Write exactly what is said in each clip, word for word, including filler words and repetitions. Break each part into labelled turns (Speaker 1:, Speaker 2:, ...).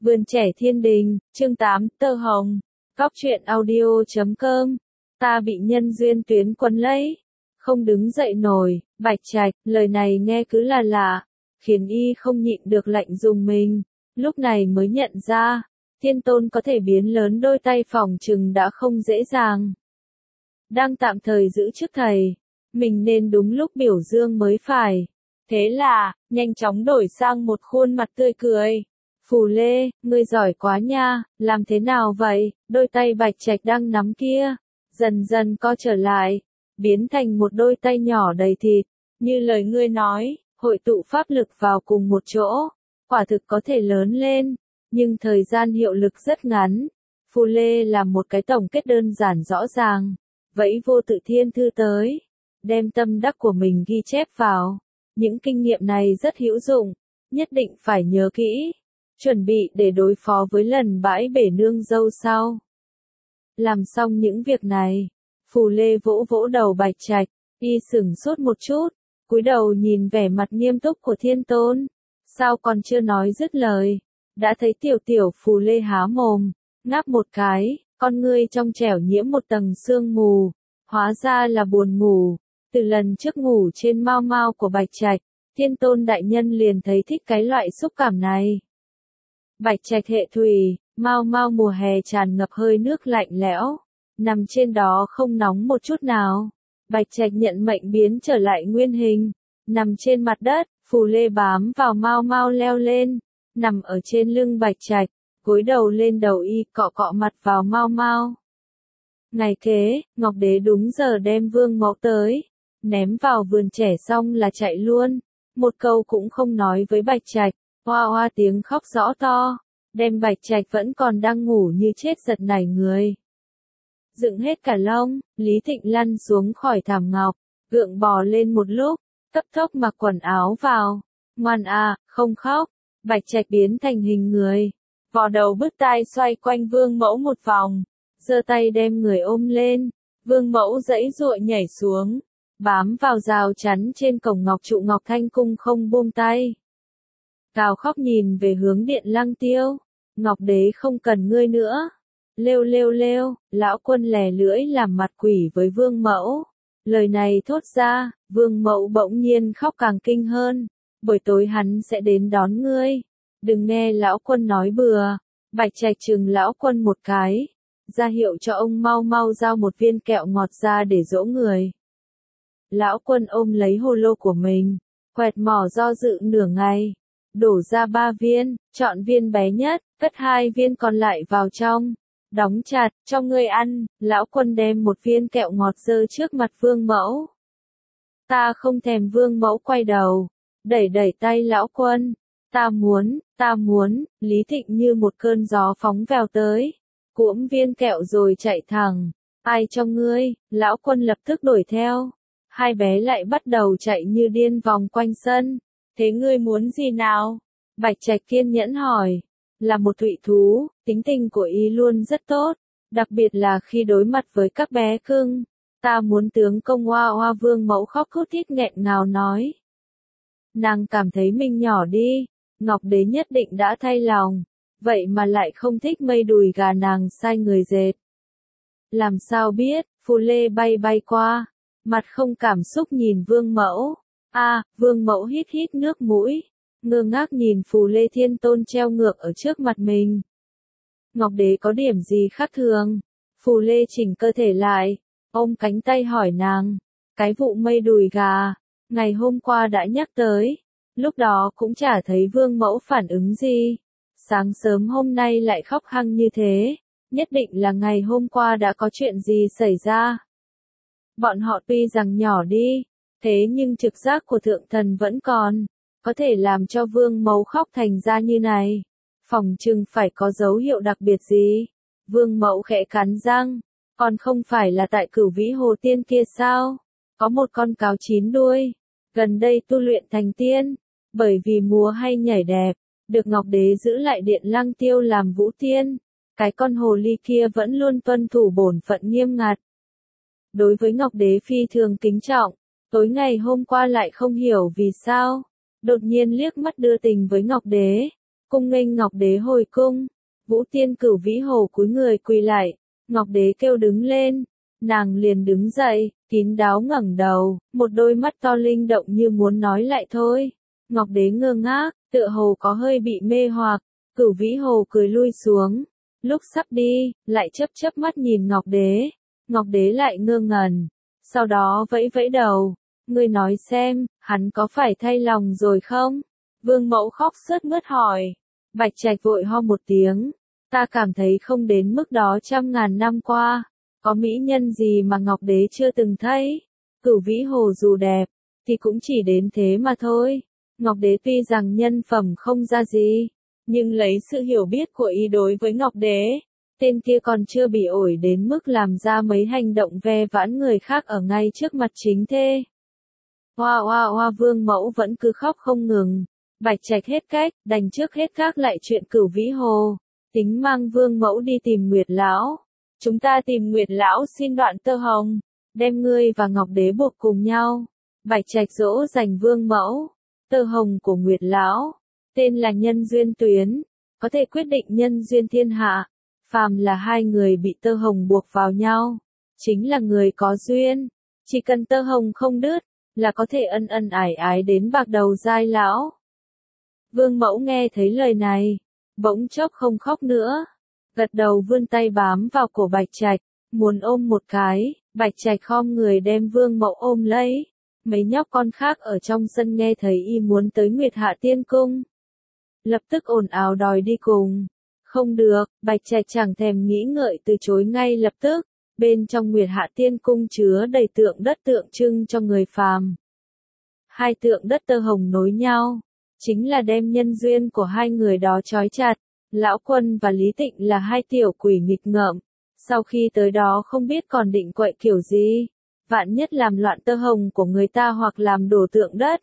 Speaker 1: Vườn trẻ thiên đình, chương tám, tơ hồng. Cóc truyện audio chấm com. Ta bị nhân duyên tuyến quấn lấy, không đứng dậy nổi. Bạch Trạch, lời này nghe cứ là lạ, khiến y không nhịn được lạnh dùng mình. Lúc này mới nhận ra, Thiên Tôn có thể biến lớn đôi tay phỏng chừng đã không dễ dàng. Đang tạm thời giữ chức thầy, mình nên đúng lúc biểu dương mới phải. Thế là, nhanh chóng đổi sang một khuôn mặt tươi cười. Phù Lê, ngươi giỏi quá nha, làm thế nào vậy? Đôi tay Bạch Trạch đang nắm kia, dần dần co trở lại, biến thành một đôi tay nhỏ đầy thịt. Như lời ngươi nói, hội tụ pháp lực vào cùng một chỗ, quả thực có thể lớn lên, nhưng thời gian hiệu lực rất ngắn. Phù Lê làm một cái tổng kết đơn giản rõ ràng, vẫy vô tự thiên thư tới, đem tâm đắc của mình ghi chép vào. Những kinh nghiệm này rất hữu dụng, nhất định phải nhớ kỹ, chuẩn bị để đối phó với lần bãi bể nương dâu sau. Làm xong những việc này, Phù Lê vỗ vỗ đầu Bạch Trạch, y sửng sốt một chút, cúi đầu nhìn vẻ mặt nghiêm túc của Thiên Tôn. Sao còn chưa nói dứt lời, đã thấy tiểu tiểu Phù Lê há mồm, ngáp một cái, con ngươi trong trẻo nhiễm một tầng sương mù, hóa ra là buồn ngủ. Từ lần trước ngủ trên mao mao của Bạch Trạch, Thiên Tôn đại nhân liền thấy thích cái loại xúc cảm này. Bạch Trạch hệ thủy, mao mao mùa hè tràn ngập hơi nước lạnh lẽo, nằm trên đó không nóng một chút nào. Bạch Trạch nhận mệnh biến trở lại nguyên hình, nằm trên mặt đất. Phù Lê bám vào mao mao leo lên, nằm ở trên lưng Bạch Trạch, gối đầu lên đầu y, cọ cọ mặt vào mao mao. Ngày kế, Ngọc Đế đúng giờ đem Vương Mẫu tới, ném vào vườn trẻ xong là chạy luôn, một câu cũng không nói với Bạch Trạch. Hoa hoa tiếng khóc rõ to, đem Bạch Trạch vẫn còn đang ngủ như chết giật nảy người. Dựng hết cả lông, Lý Thịnh lăn xuống khỏi thảm ngọc, gượng bò lên một lúc, cấp tốc mặc quần áo vào. Ngoan à, không khóc. Bạch Trạch biến thành hình người, vò đầu bứt tai xoay quanh Vương Mẫu một vòng, giơ tay đem người ôm lên. Vương Mẫu giãy giụa nhảy xuống, bám vào rào chắn trên cổng ngọc trụ Ngọc Thanh Cung không buông tay. Gào khóc nhìn về hướng Điện Lăng Tiêu. Ngọc Đế không cần ngươi nữa. Lêu lêu lêu, lão quân lè lưỡi làm mặt quỷ với Vương Mẫu. Lời này thốt ra, Vương Mẫu bỗng nhiên khóc càng kinh hơn. Buổi tối hắn sẽ đến đón ngươi. Đừng nghe lão quân nói bừa. Bạch Trạch trừng lão quân một cái, ra hiệu cho ông mau mau giao một viên kẹo ngọt ra để dỗ người. Lão quân ôm lấy hồ lô của mình, quẹt mỏ do dự nửa ngày, đổ ra ba viên, chọn viên bé nhất, cất hai viên còn lại vào trong, đóng chặt, cho ngươi ăn. Lão quân đem một viên kẹo ngọt giơ trước mặt Vương Mẫu. Ta không thèm. Vương Mẫu quay đầu, đẩy đẩy tay lão quân. Ta muốn, ta muốn. Lý Thịnh như một cơn gió phóng vèo tới, cuỗm viên kẹo rồi chạy thẳng. Ai cho ngươi? Lão quân lập tức đuổi theo. Hai bé lại bắt đầu chạy như điên vòng quanh sân. Thế ngươi muốn gì nào? Bạch Trạch kiên nhẫn hỏi. Là một thụy thú, tính tình của y luôn rất tốt, đặc biệt là khi đối mặt với các bé cưng. Ta muốn tướng công Hoa Hoa. Vương Mẫu khóc thút thít nghẹn ngào nói. Nàng cảm thấy mình nhỏ đi, Ngọc Đế nhất định đã thay lòng, vậy mà lại không thích mây đùi gà nàng sai người dệt. Làm sao biết? Phù Lê bay bay qua, mặt không cảm xúc nhìn Vương Mẫu. A, à, Vương Mẫu hít hít nước mũi, ngơ ngác nhìn Phù Lê Thiên Tôn treo ngược ở trước mặt mình. Ngọc Đế có điểm gì khác thường? Phù Lê chỉnh cơ thể lại, ôm cánh tay hỏi nàng. Cái vụ mây đùi gà, ngày hôm qua đã nhắc tới, lúc đó cũng chả thấy Vương Mẫu phản ứng gì. Sáng sớm hôm nay lại khóc hăng như thế, nhất định là ngày hôm qua đã có chuyện gì xảy ra. Bọn họ tuy rằng nhỏ đi, thế nhưng trực giác của thượng thần vẫn còn, có thể làm cho Vương Mẫu khóc thành ra như này. Phòng chừng phải có dấu hiệu đặc biệt gì. Vương Mẫu khẽ cắn răng, còn không phải là tại Cửu Vĩ Hồ Tiên kia sao? Có một con cáo chín đuôi, gần đây tu luyện thành tiên, bởi vì múa hay nhảy đẹp, được Ngọc Đế giữ lại Điện Lăng Tiêu làm vũ tiên. Cái con hồ ly kia vẫn luôn tuân thủ bổn phận nghiêm ngặt. Đối với Ngọc Đế phi thường kính trọng, tối ngày hôm qua lại không hiểu vì sao, đột nhiên liếc mắt đưa tình với Ngọc Đế, cung nghênh Ngọc Đế hồi cung. Vũ Tiên Cửu Vĩ Hồ cúi người quỳ lại, Ngọc Đế kêu đứng lên, nàng liền đứng dậy, kín đáo ngẩng đầu, một đôi mắt to linh động như muốn nói lại thôi. Ngọc Đế ngơ ngác, tựa hồ có hơi bị mê hoặc, Cửu Vĩ Hồ cười lui xuống, lúc sắp đi, lại chớp chớp mắt nhìn Ngọc Đế. Ngọc Đế lại ngơ ngẩn, sau đó vẫy vẫy đầu, ngươi nói xem, hắn có phải thay lòng rồi không? Vương Mẫu khóc sướt mướt hỏi. Bạch Trạch vội ho một tiếng, ta cảm thấy không đến mức đó, trăm ngàn năm qua, có mỹ nhân gì mà Ngọc Đế chưa từng thấy. Cửu Vĩ Hồ dù đẹp, thì cũng chỉ đến thế mà thôi. Ngọc Đế tuy rằng nhân phẩm không ra gì, nhưng lấy sự hiểu biết của y đối với Ngọc Đế, tên kia còn chưa bị ổi đến mức làm ra mấy hành động ve vãn người khác ở ngay trước mặt chính thê. Hoa hoa hoa Vương Mẫu vẫn cứ khóc không ngừng. Bạch Trạch hết cách, đành trước hết gác lại chuyện Cửu Vĩ Hồ, tính mang Vương Mẫu đi tìm Nguyệt Lão. Chúng ta tìm Nguyệt Lão xin đoạn tơ hồng, đem ngươi và Ngọc Đế buộc cùng nhau. Bạch Trạch dỗ dành Vương Mẫu. Tơ hồng của Nguyệt Lão, tên là nhân duyên tuyến, có thể quyết định nhân duyên thiên hạ. Phàm là hai người bị tơ hồng buộc vào nhau, chính là người có duyên. Chỉ cần tơ hồng không đứt, là có thể ân ân ải ái đến bạc đầu giai lão. Vương Mẫu nghe thấy lời này, bỗng chốc không khóc nữa, gật đầu vươn tay bám vào cổ Bạch Trạch, muốn ôm một cái. Bạch Trạch khom người đem Vương Mẫu ôm lấy. Mấy nhóc con khác ở trong sân nghe thấy y muốn tới Nguyệt Hạ Tiên Cung, lập tức ồn ào đòi đi cùng. Không được, Bạch Trạch chẳng thèm nghĩ ngợi từ chối ngay lập tức. Bên trong Nguyệt Hạ Tiên Cung chứa đầy tượng đất tượng trưng cho người phàm. Hai tượng đất tơ hồng nối nhau, chính là đem nhân duyên của hai người đó trói chặt. Lão Quân và Lý Tịnh là hai tiểu quỷ nghịch ngợm, sau khi tới đó không biết còn định quậy kiểu gì, vạn nhất làm loạn tơ hồng của người ta hoặc làm đổ tượng đất.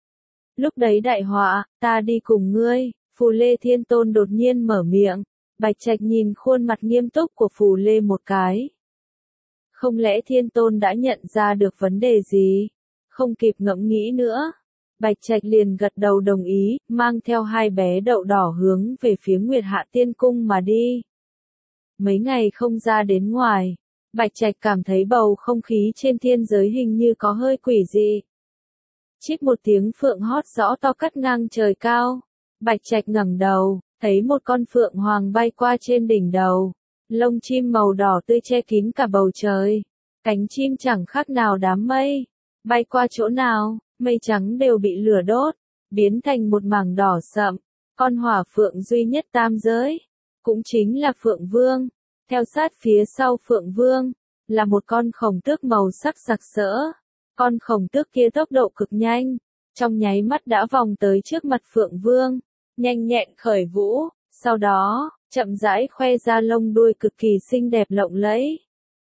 Speaker 1: Lúc đấy đại họa, ta đi cùng ngươi. Phù Lê Thiên Tôn đột nhiên mở miệng. Bạch Trạch nhìn khuôn mặt nghiêm túc của Phù Lê một cái. Không lẽ Thiên Tôn đã nhận ra được vấn đề gì? Không kịp ngẫm nghĩ nữa, Bạch Trạch liền gật đầu đồng ý, mang theo hai bé đậu đỏ hướng về phía Nguyệt Hạ Tiên Cung mà đi. Mấy ngày không ra đến ngoài, Bạch Trạch cảm thấy bầu không khí trên thiên giới hình như có hơi quỷ dị. Chít một tiếng phượng hót rõ to cắt ngang trời cao. Bạch Trạch ngẩng đầu, thấy một con phượng hoàng bay qua trên đỉnh đầu. Lông chim màu đỏ tươi che kín cả bầu trời. Cánh chim chẳng khác nào đám mây. Bay qua chỗ nào, mây trắng đều bị lửa đốt, biến thành một mảng đỏ sậm. Con hỏa phượng duy nhất tam giới, cũng chính là Phượng Vương. Theo sát phía sau Phượng Vương, là một con khổng tước màu sắc sặc sỡ. Con khổng tước kia tốc độ cực nhanh, trong nháy mắt đã vòng tới trước mặt Phượng Vương, nhanh nhẹn khởi vũ, sau đó, chậm rãi khoe ra lông đuôi cực kỳ xinh đẹp lộng lẫy.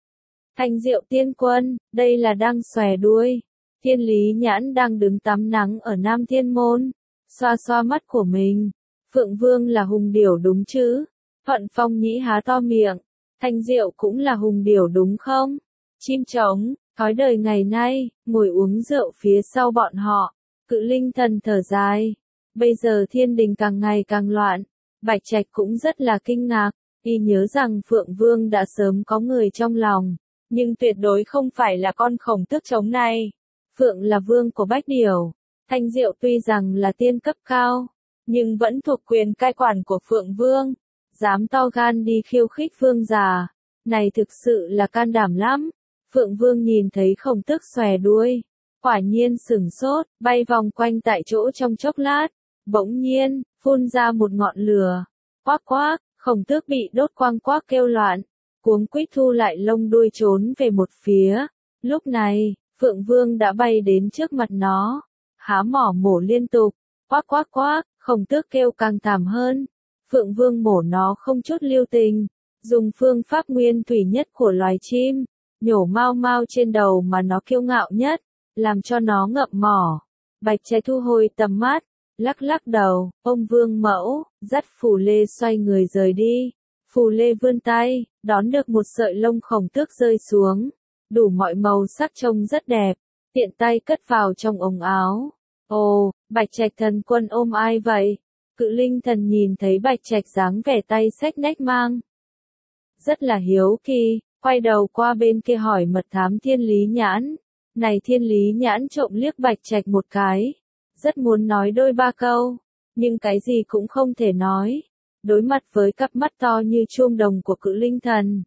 Speaker 1: Thanh Diệu Tiên Quân, đây là đang xòe đuôi. Thiên Lý Nhãn đang đứng tắm nắng ở Nam Thiên Môn, xoa xoa mắt của mình. Phượng Vương là hùng điểu đúng chứ? Thuận Phong Nhĩ há to miệng. Thanh Diệu cũng là hùng điểu đúng không? Chim trống, thói đời ngày nay, ngồi uống rượu phía sau bọn họ. Cự Linh Thần thở dài. Bây giờ thiên đình càng ngày càng loạn. Bạch Trạch cũng rất là kinh ngạc. Y nhớ rằng Phượng Vương đã sớm có người trong lòng, nhưng tuyệt đối không phải là con khổng tước trống này. Phượng là vương của Bách Điểu. Thanh Diệu tuy rằng là tiên cấp cao, nhưng vẫn thuộc quyền cai quản của Phượng Vương. Dám to gan đi khiêu khích vương già, này thực sự là can đảm lắm. Phượng Vương nhìn thấy khổng tước xòe đuôi, quả nhiên sửng sốt, bay vòng quanh tại chỗ trong chốc lát, bỗng nhiên, phun ra một ngọn lửa. Quác quác, khổng tước bị đốt quang quác kêu loạn, cuống quýt thu lại lông đuôi trốn về một phía. Lúc này, Phượng Vương đã bay đến trước mặt nó, há mỏ mổ liên tục, quác quác quác, khổng tước kêu càng thảm hơn. Phượng Vương mổ nó không chút lưu tình, dùng phương pháp nguyên thủy nhất của loài chim, nhổ mau mau trên đầu mà nó kiêu ngạo nhất, làm cho nó ngậm mỏ. Bạch Trạch thu hồi tầm mắt, lắc lắc đầu, ông Vương Mẫu, dắt Phù Lê xoay người rời đi. Phù Lê vươn tay, đón được một sợi lông khổng tước rơi xuống, đủ mọi màu sắc trông rất đẹp, tiện tay cất vào trong ống áo. Ồ, Bạch Trạch Thần Quân ôm ai vậy? Cự linh thần nhìn thấy Bạch Trạch dáng vẻ tay xách nách mang. Rất là hiếu kỳ, quay đầu qua bên kia hỏi mật thám Thiên Lý Nhãn. Này Thiên Lý Nhãn trộm liếc Bạch Trạch một cái. Rất muốn nói đôi ba câu, nhưng cái gì cũng không thể nói. Đối mặt với cặp mắt to như chuông đồng của cự linh thần.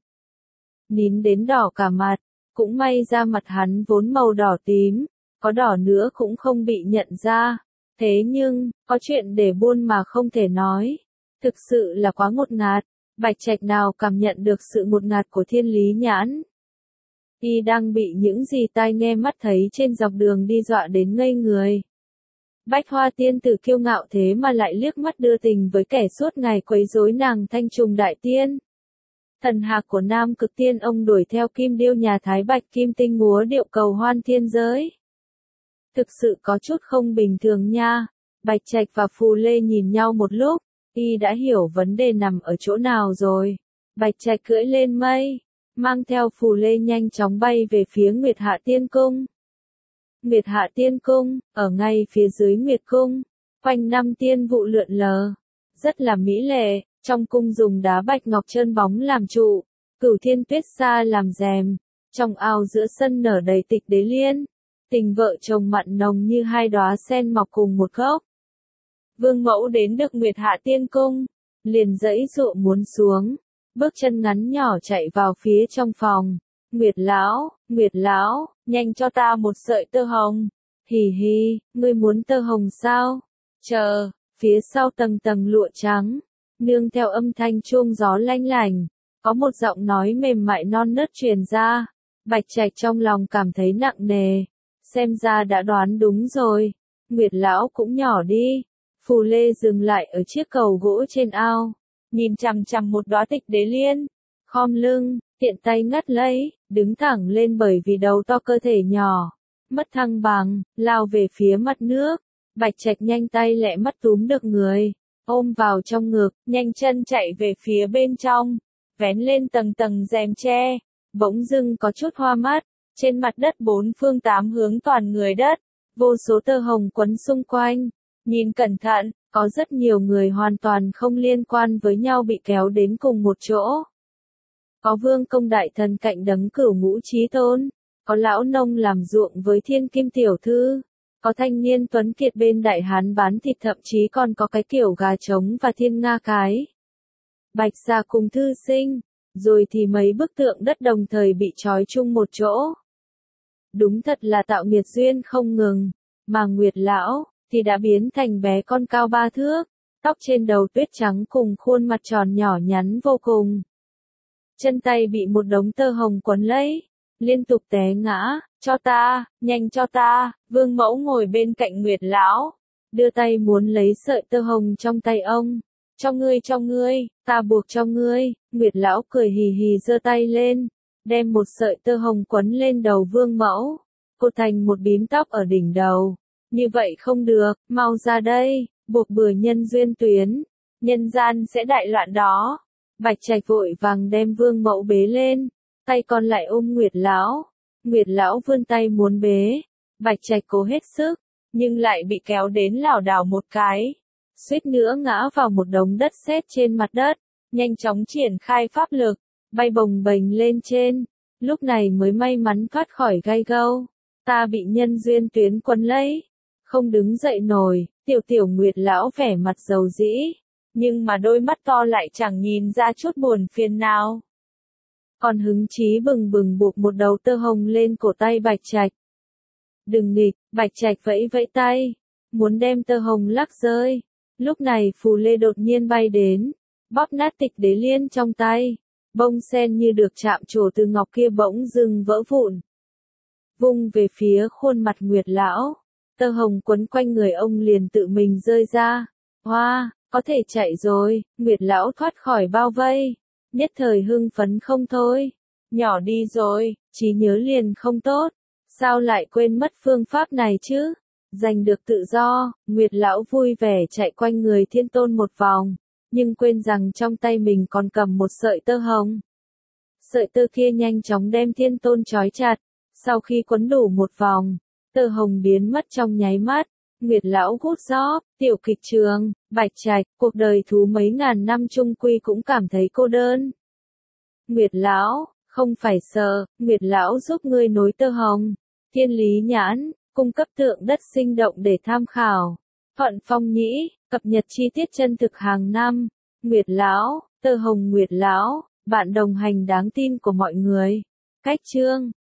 Speaker 1: Nín đến đỏ cả mặt, cũng may ra mặt hắn vốn màu đỏ tím, có đỏ nữa cũng không bị nhận ra. Thế nhưng, có chuyện để buôn mà không thể nói. Thực sự là quá ngột ngạt, Bạch Trạch nào cảm nhận được sự ngột ngạt của Thiên Lý Nhãn. Y đang bị những gì tai nghe mắt thấy trên dọc đường đi dọa đến ngây người. Bách Hoa tiên tử kiêu ngạo thế mà lại liếc mắt đưa tình với kẻ suốt ngày quấy rối nàng Thanh Trùng đại tiên. Thần hạc của Nam Cực Tiên ông đuổi theo kim điêu nhà Thái Bạch Kim Tinh múa điệu cầu hoan thiên giới. Thực sự có chút không bình thường nha. Bạch Trạch và Phù Lê nhìn nhau một lúc, y đã hiểu vấn đề nằm ở chỗ nào rồi. Bạch Trạch cưỡi lên mây, mang theo Phù Lê nhanh chóng bay về phía Nguyệt Hạ Tiên Cung. Nguyệt Hạ Tiên Cung, ở ngay phía dưới Nguyệt Cung, quanh năm tiên vụ lượn lờ, rất là mỹ lệ, trong cung dùng đá bạch ngọc trơn bóng làm trụ, cửu thiên tuyết sa làm rèm, trong ao giữa sân nở đầy tịch đế liên, tình vợ chồng mặn nồng như hai đóa sen mọc cùng một gốc. Vương mẫu đến được Nguyệt Hạ Tiên Cung, liền giãy giụa muốn xuống, bước chân ngắn nhỏ chạy vào phía trong phòng. Nguyệt lão, Nguyệt lão, nhanh cho ta một sợi tơ hồng. Hì hì, ngươi muốn tơ hồng sao? Chờ, phía sau tầng tầng lụa trắng, nương theo âm thanh chuông gió lanh lành, có một giọng nói mềm mại non nớt truyền ra. Bạch Trạch trong lòng cảm thấy nặng nề, xem ra đã đoán đúng rồi. Nguyệt lão cũng nhỏ đi. Phù Lê dừng lại ở chiếc cầu gỗ trên ao, nhìn chằm chằm một đóa tịch đế liên, khom lưng, tiện tay ngắt lấy, đứng thẳng lên bởi vì đầu to cơ thể nhỏ, mất thăng bằng, lao về phía mặt nước. Bạch Trạch nhanh tay lẹ mắt túm được người, ôm vào trong ngực, nhanh chân chạy về phía bên trong, vén lên tầng tầng rèm tre, bỗng dưng có chút hoa mắt, trên mặt đất bốn phương tám hướng toàn người đất, vô số tơ hồng quấn xung quanh, nhìn cẩn thận, có rất nhiều người hoàn toàn không liên quan với nhau bị kéo đến cùng một chỗ. Có vương công đại thần cạnh đấng cửu ngũ chí tôn, có lão nông làm ruộng với thiên kim tiểu thư, có thanh niên tuấn kiệt bên đại hán bán thịt, thậm chí còn có cái kiểu gà trống và thiên nga cái. Bạch gia cùng thư sinh, rồi thì mấy bức tượng đất đồng thời bị trói chung một chỗ. Đúng thật là tạo nghiệt duyên không ngừng, mà Nguyệt lão thì đã biến thành bé con cao ba thước, tóc trên đầu tuyết trắng cùng khuôn mặt tròn nhỏ nhắn vô cùng. Chân tay bị một đống tơ hồng quấn lấy, liên tục té ngã. Cho ta, nhanh cho ta. Vương mẫu ngồi bên cạnh Nguyệt lão, đưa tay muốn lấy sợi tơ hồng trong tay ông. Cho ngươi, cho ngươi, ta buộc cho ngươi. Nguyệt lão cười hì hì giơ tay lên, đem một sợi tơ hồng quấn lên đầu vương mẫu, cột thành một bím tóc ở đỉnh đầu. Như vậy không được, mau ra đây, buộc bừa nhân duyên tuyến, nhân gian sẽ đại loạn đó. Bạch Trạch vội vàng đem vương mẫu bế lên, tay còn lại ôm Nguyệt lão. Nguyệt lão vươn tay muốn bế, Bạch Trạch cố hết sức, nhưng lại bị kéo đến lảo đảo một cái, suýt nữa ngã vào một đống đất sét trên mặt đất, nhanh chóng triển khai pháp lực, bay bồng bềnh lên trên, lúc này mới may mắn thoát khỏi gai gâu. Ta bị nhân duyên tuyến quấn lấy, không đứng dậy nổi. Tiểu tiểu Nguyệt lão vẻ mặt dầu dĩ, nhưng mà đôi mắt to lại chẳng nhìn ra chút buồn phiền nào. Còn hứng chí bừng bừng buộc một đầu tơ hồng lên cổ tay Bạch Trạch. Đừng nghịch, Bạch Trạch vẫy vẫy tay, muốn đem tơ hồng lắc rơi. Lúc này Phù Lê đột nhiên bay đến, bóp nát tịch đế liên trong tay, bông sen như được chạm trổ từ ngọc kia bỗng dưng vỡ vụn, vung về phía khuôn mặt Nguyệt lão. Tơ hồng quấn quanh người ông liền tự mình rơi ra. Hoa, có thể chạy rồi. Nguyệt lão thoát khỏi bao vây, nhất thời hưng phấn không thôi. Nhỏ đi rồi, trí nhớ liền không tốt, sao lại quên mất phương pháp này chứ? Giành được tự do, Nguyệt lão vui vẻ chạy quanh người Thiên Tôn một vòng, nhưng quên rằng trong tay mình còn cầm một sợi tơ hồng. Sợi tơ kia nhanh chóng đem Thiên Tôn trói chặt, sau khi quấn đủ một vòng, tơ hồng biến mất trong nháy mắt, Nguyệt lão gút gióp, tiểu kịch trường, Bạch Trạch, cuộc đời thú mấy ngàn năm chung quy cũng cảm thấy cô đơn. Nguyệt lão, không phải sợ, Nguyệt lão giúp ngươi nối tơ hồng. Thiên lý nhãn, cung cấp tượng đất sinh động để tham khảo. Thuận phong nhĩ, cập nhật chi tiết chân thực hàng năm. Nguyệt lão, tơ hồng Nguyệt lão, bạn đồng hành đáng tin của mọi người. Cách chương